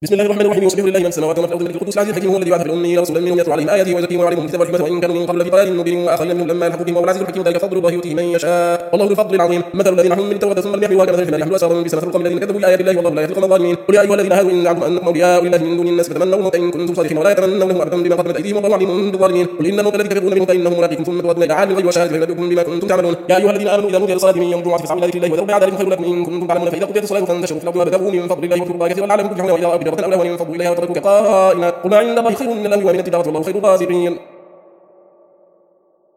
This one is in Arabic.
بسم الله الرحمن الرحيم. يسبح لله من السماوات والارض الملك القدوس العزيز الحكيم هو الذي بعث في الاميين رسولا منهم يتلو عليهم اياته ويزكيهم ويعلمهم الكتاب والحكمه وان كانوا من قبل لفي ضلال مبين واخرين منهم لما يلحقوا بهم وهو العزيز الحكيم ذلك فضل الله يؤتيه من يشاء والله ذو الفضل العظيم. مثل الذين حملوا التوراة ثم لم يحملوها كمثل الحمار يحمل اسفارا بئس مثل القوم الذين كذبوا بايات الله والله لا يهدي القوم الظالمين. قل يا ايها الذين هادوا ان زعمتم انكم اولياء لله من دون الناس فتمنوا الموت ان كنتم صادقين ولا يتمنونه ابدا بما قدمت ايديهم والله عليم بالظالمين. قل ان الموت الذي تفرون منه فانه ملاقيكم ثم تردون الى عالم الغيب والشهاده فينبئكم بما كنتم تعملون. يا ايها الذين امنوا اذا نودي للصلاه من يوم الجمعه فاسعوا الى ذكر الله وذروا بيع ذلكم خير لكم ان كنتم تعلمون. فاذا قضيت الصلاه فانتشروا في الارض وابتغوا من فضل الله واذكروا الله كثيرا لعلكم تفلحون. واذا رأوا تجارة او لهوا انفضوا اليها وتركوك قائما. قل ما عند الله خير من اللهو ومن التجاره والله خير الرازقين.